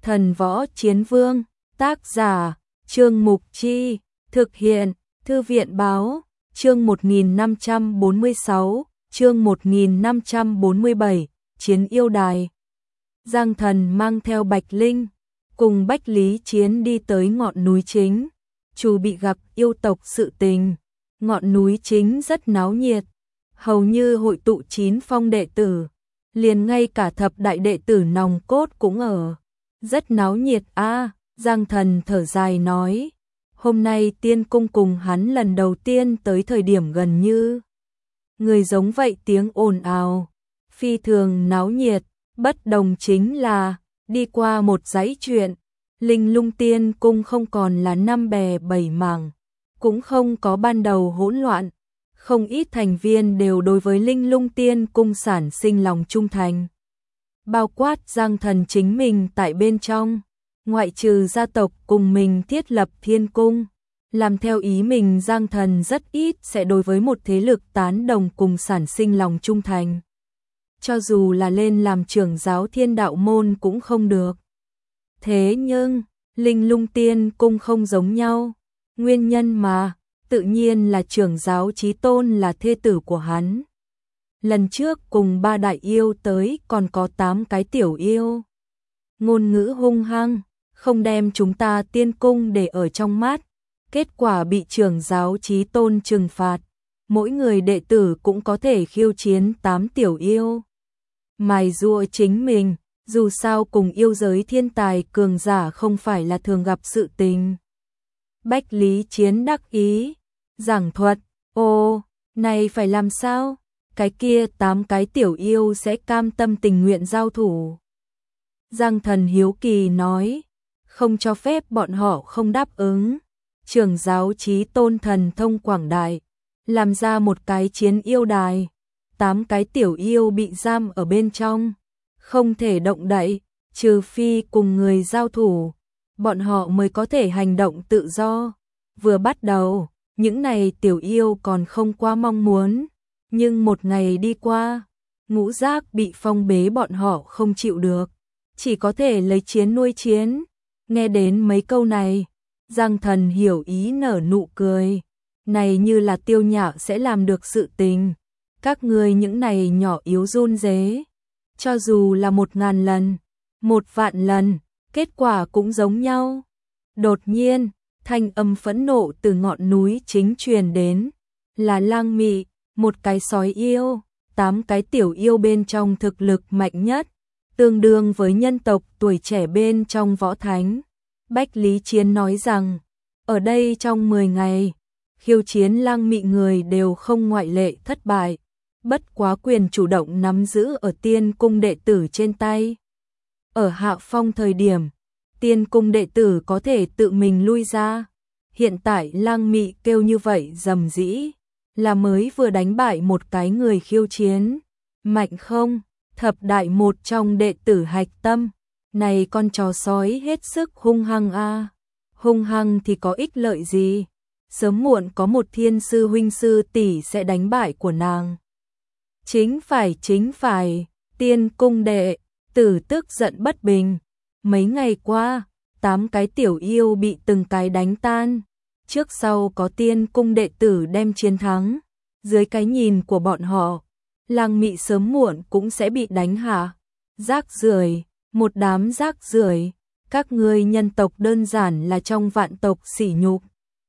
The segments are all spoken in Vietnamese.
Thần Võ Chiến Vương, tác giả, Trương Mục Chi, thực hiện, Thư viện Báo, chương 1546, chương 1547, Chiến Yêu Đài. Giang Thần mang theo Bạch Linh, cùng Bách Lý Chiến đi tới ngọn núi chính, chủ bị gặp yêu tộc sự tình. Ngọn núi chính rất náo nhiệt, hầu như hội tụ 9 phong đệ tử, liền ngay cả thập đại đệ tử nòng cốt cũng ở. Rất náo nhiệt a. Giang Thần thở dài nói, hôm nay tiên cung cùng hắn lần đầu tiên tới thời điểm gần như người giống vậy, tiếng ồn ào, phi thường náo nhiệt. Bất đồng chính là, đi qua một dãy chuyện, Linh Lung Tiên cung không còn là năm bè bảy mảng, cũng không có ban đầu hỗn loạn, không ít thành viên đều đối với Linh Lung Tiên cung sản sinh lòng trung thành. Bao quát Giang Thần chính mình tại bên trong, ngoại trừ gia tộc cùng mình thiết lập thiên cung, làm theo ý mình, Giang Thần rất ít sẽ đối với một thế lực tán đồng cùng sản sinh lòng trung thành. Cho dù là lên làm trưởng giáo Thiên Đạo môn cũng không được. Thế nhưng, Linh Lung Tiên cung không giống nhau, nguyên nhân mà, tự nhiên là trưởng giáo Chí Tôn là thê tử của hắn. Lần trước cùng 3 đại yêu tới còn có 8 cái tiểu yêu. Ngôn ngữ hung hăng, không đem chúng ta tiên cung để ở trong mắt, kết quả bị trưởng giáo Chí Tôn trừng phạt, mỗi người đệ tử cũng có thể khiêu chiến 8 tiểu yêu. Mài giũa chính mình, dù sao cùng yêu giới thiên tài cường giả không phải là thường gặp sự tình. Bách Lý Chiến đắc ý, giảng thuật, ô, này phải làm sao? Cái kia 8 cái tiểu yêu sẽ cam tâm tình nguyện giao thủ. Giang Thần hiếu kỳ nói, không cho phép bọn họ không đáp ứng. Trưởng giáo Chí Tôn thần thông quảng đại, làm ra một cái chiến yêu đài. 8 cái tiểu yêu bị giam ở bên trong, không thể động đậy, trừ phi cùng người giao thủ, bọn họ mới có thể hành động tự do. Vừa bắt đầu, những này tiểu yêu còn không quá mong muốn, nhưng một ngày đi qua, ngũ giác bị phong bế, bọn họ không chịu được, chỉ có thể lấy chiến nuôi chiến. Nghe đến mấy câu này, Giang Thần hiểu ý nở nụ cười, này như là Tiêu Nhạo sẽ làm được sự tình. Các ngươi những này nhỏ yếu run rế, cho dù là 1000 lần, 1.000.000 lần, kết quả cũng giống nhau. Đột nhiên, thanh âm phẫn nộ từ ngọn núi chính truyền đến, là Lang Mị, một cái sói yêu, 8 cái tiểu yêu bên trong thực lực mạnh nhất, tương đương với nhân tộc tuổi trẻ bên trong võ thánh. Bách Lý Chiến nói rằng, ở đây trong 10 ngày, khiêu chiến Lang Mị người đều không ngoại lệ thất bại. Bất quá quyền chủ động nắm giữ ở tiên cung đệ tử trên tay. Ở hạ phong thời điểm, tiên cung đệ tử có thể tự mình lui ra. Hiện tại Lang Mị kêu như vậy rầm rĩ, là mới vừa đánh bại một cái người khiêu chiến. Mạnh không? Thập đại một trong đệ tử hạch tâm. Này con chó sói hết sức hung hăng a. Hung hăng thì có ích lợi gì? Sớm muộn có một thiên sư huynh sư tỷ sẽ đánh bại của nàng. Chính phải, tiên cung đệ tử tức giận bất bình. Mấy ngày qua, 8 cái tiểu yêu bị từng cái đánh tan. Trước sau có tiên cung đệ tử đem chiến thắng. Dưới cái nhìn của bọn họ, Lang Mị sớm muộn cũng sẽ bị đánh hạ. Rác rưởi, một đám rác rưởi. Các ngươi nhân tộc đơn giản là trong vạn tộc sỉ nhục.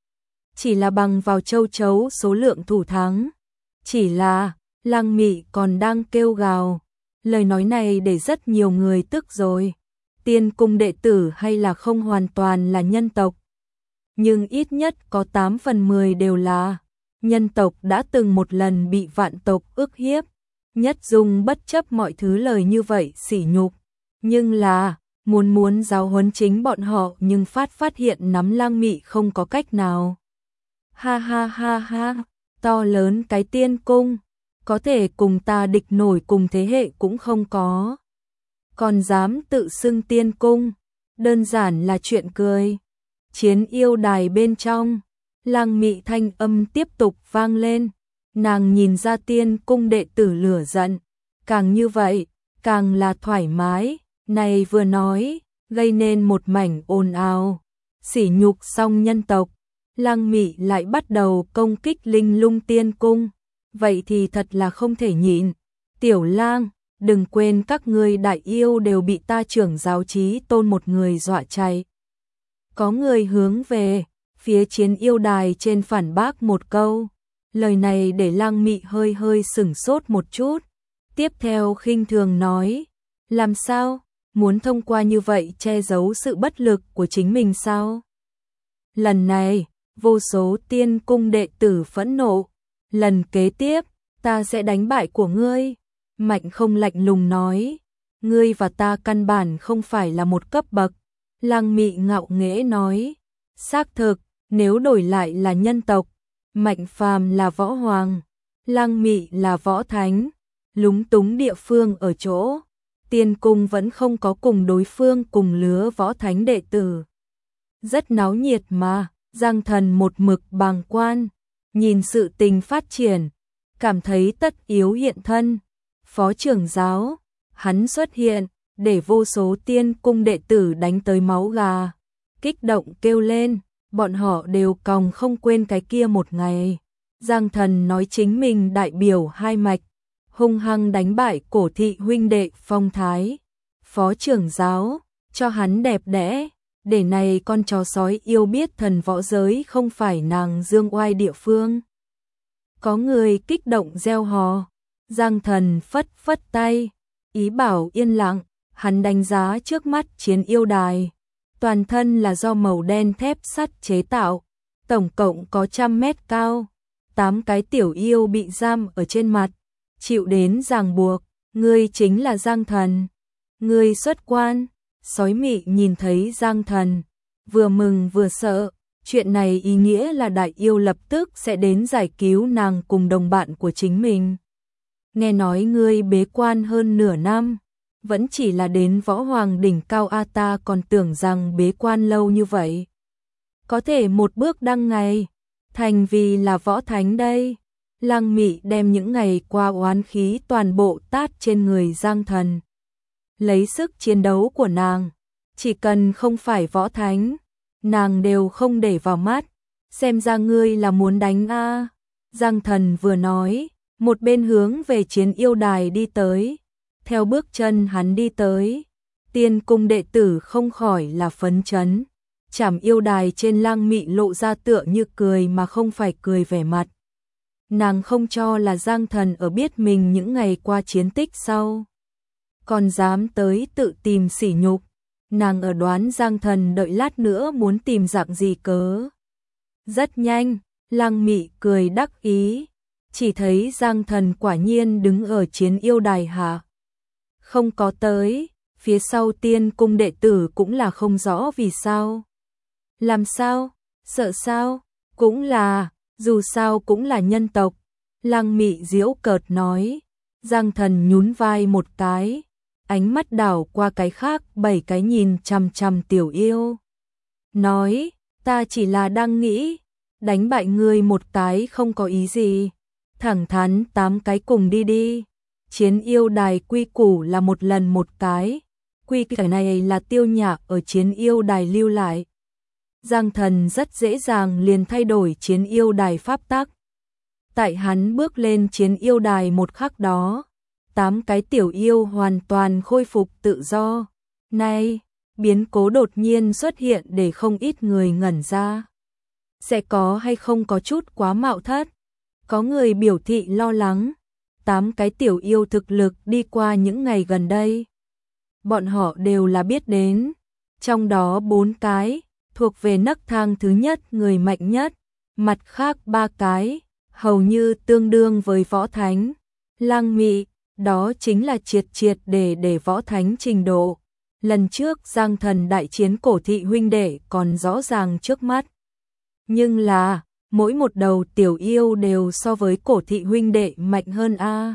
Chỉ là bằng vào châu chấu số lượng thủ thắng. Chỉ là Lang Mị còn đang kêu gào, lời nói này để rất nhiều người tức rồi. Tiên cung đệ tử hay là không hoàn toàn là nhân tộc, nhưng ít nhất có 8 phần 10 đều là nhân tộc đã từng một lần bị vạn tộc ức hiếp. Nhất Dung bất chấp mọi thứ lời như vậy sỉ nhục, nhưng là muốn giáo huấn chính bọn họ, nhưng phát hiện nắm Lang Mị không có cách nào. Ha ha ha ha, to lớn cái tiên cung, có thể cùng ta địch nổi cùng thế hệ cũng không có. Còn dám tự xưng tiên cung, đơn giản là chuyện cười. Chiến yêu đài bên trong, Lang Mị thanh âm tiếp tục vang lên. Nàng nhìn ra tiên cung đệ tử lửa giận, càng như vậy, càng là thoải mái. Này vừa nói, gây nên một mảnh ồn ào. Sỉ nhục xong nhân tộc, Lăng Mị lại bắt đầu công kích Linh Lung Tiên Cung. Vậy thì thật là không thể nhịn. Tiểu Lang, đừng quên các ngươi đại yêu đều bị ta trưởng giáo Chí Tôn một người dọa chạy. Có người hướng về phía chiến yêu đài trên phản bác một câu. Lời này để Lăng Mị hơi hơi sửng sốt một chút. Tiếp theo khinh thường nói, làm sao? Muốn thông qua như vậy che giấu sự bất lực của chính mình sao? Lần này, vô số tiên cung đệ tử phẫn nộ. Lần kế tiếp, ta sẽ đánh bại của ngươi. Mạnh Không lạnh lùng nói, ngươi và ta căn bản không phải là một cấp bậc. Lăng Mị ngạo nghễ nói, xác thực, nếu đổi lại là nhân tộc, Mạnh Phàm là võ hoàng, Lăng Mị là võ thánh. Lúng túng địa phương ở chỗ, tiên cung vẫn không có cùng đối phương cùng lứa võ thánh đệ tử. Rất náo nhiệt mà, Giang Thần một mực bàng quan, nhìn sự tình phát triển, cảm thấy tất yếu hiện thân. Phó trưởng giáo, hắn xuất hiện, để vô số tiên cung đệ tử đánh tới máu gà. Kích động kêu lên, bọn họ đều còng không quên cái kia một ngày. Giang Thần nói chính mình đại biểu hai mạch, hung hăng đánh bại Cổ thị huynh đệ phong thái. Phó trưởng giáo, cho hắn đẹp đẽ, để này con chó sói yêu biết thần võ giới không phải nàng dương oai địa phương. Có người kích động reo hò, Giang Thần phất phất tay, ý bảo yên lặng. Hắn đánh giá trước mắt chiến yêu đài, toàn thân là do màu đen thép sắt chế tạo, tổng cộng có 100 mét cao, 8 cái tiểu yêu bị giam ở trên mặt, chịu đến ràng buộc. Ngươi chính là Giang Thần, ngươi xuất quan. Sói Mị nhìn thấy Giang Thần, vừa mừng vừa sợ. Chuyện này ý nghĩa là đại yêu lập tức sẽ đến giải cứu nàng cùng đồng bạn của chính mình. Nghe nói ngươi bế quan hơn nửa năm, vẫn chỉ là đến võ hoàng đỉnh cao a, ta còn tưởng rằng bế quan lâu như vậy. Có thể một bước đăng ngày, thành vì là võ thánh đây. Lăng Mị đem những ngày qua oán khí toàn bộ tát trên người Giang Thần. Lấy sức chiến đấu của nàng, chỉ cần không phải võ thánh, nàng đều không để vào mắt. Xem ra ngươi là muốn đánh a. Giang Thần vừa nói, một bên hướng về chiến yêu đài đi tới. Theo bước chân hắn đi tới, tiên cung đệ tử không khỏi là phấn chấn. Chảm yêu đài trên Lăng Mị lộ ra tựa như cười mà không phải cười vẻ mặt. Nàng không cho là Giang Thần ở biết mình những ngày qua chiến tích sau, còn dám tới tự tìm sỉ nhục. Nàng ở đoán Giang Thần đợi lát nữa muốn tìm dạng gì cớ. Rất nhanh, Lăng Mị cười đắc ý, chỉ thấy Giang Thần quả nhiên đứng ở chiến yêu đài hạ. Không có tới, phía sau tiên cung đệ tử cũng là không rõ vì sao. Làm sao? Sợ sao? Cũng là, dù sao cũng là nhân tộc. Lăng Mị giễu cợt nói. Giang Thần nhún vai một cái, ánh mắt đảo qua cái khác 7 cái nhìn chằm chằm tiểu yêu. Nói, ta chỉ là đang nghĩ, đánh bại ngươi một cái không có ý gì. Thẳng thắn 8 cái cùng đi đi. Chiến yêu đài quy củ là một lần một cái. Quy cái này là Tiêu Nhạc ở chiến yêu đài lưu lại. Giang Thần rất dễ dàng liền thay đổi chiến yêu đài pháp tắc. Tại hắn bước lên chiến yêu đài một khắc đó, 8 cái tiểu yêu hoàn toàn khôi phục tự do. Này, biến cố đột nhiên xuất hiện để không ít người ngẩn ra. Sẽ có hay không có chút quá mạo thất? Có người biểu thị lo lắng. 8 cái tiểu yêu thực lực đi qua những ngày gần đây, bọn họ đều là biết đến. Trong đó 4 cái thuộc về nấc thang thứ nhất người mạnh nhất, mặt khác 3 cái hầu như tương đương với võ thánh. Lăng Mị, đó chính là triệt để võ thánh trình độ. Lần trước Giang Thần đại chiến Cổ thị huynh đệ còn rõ ràng trước mắt. Nhưng là, mỗi một đầu tiểu yêu đều so với Cổ thị huynh đệ mạnh hơn a.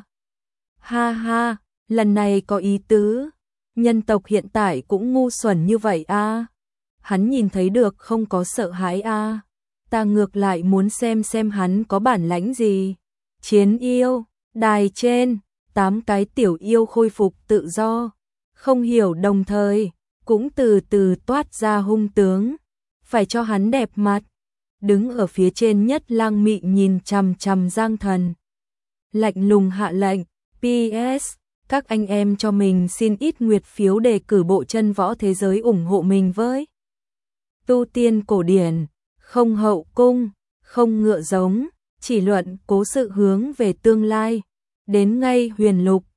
Ha ha, lần này có ý tứ. Nhân tộc hiện tại cũng ngu xuẩn như vậy a. Hắn nhìn thấy được không có sợ hãi a. Ta ngược lại muốn xem hắn có bản lãnh gì. Chiến yêu, đài trên, 8 cái tiểu yêu khôi phục tự do. Không hiểu đồng thời, cũng từ từ toát ra hung tướng, phải cho hắn đẹp mặt. Đứng ở phía trên nhất Lăng Mị nhìn chằm chằm Giang Thần. Lạnh lùng hạ lệnh, PS, các anh em cho mình xin ít nguyệt phiếu để cử bộ chân võ thế giới ủng hộ mình với. Tu tiên cổ điển, không hậu cung, không ngựa giống, chỉ luận cố sự hướng về tương lai. Đến ngay huyền lục,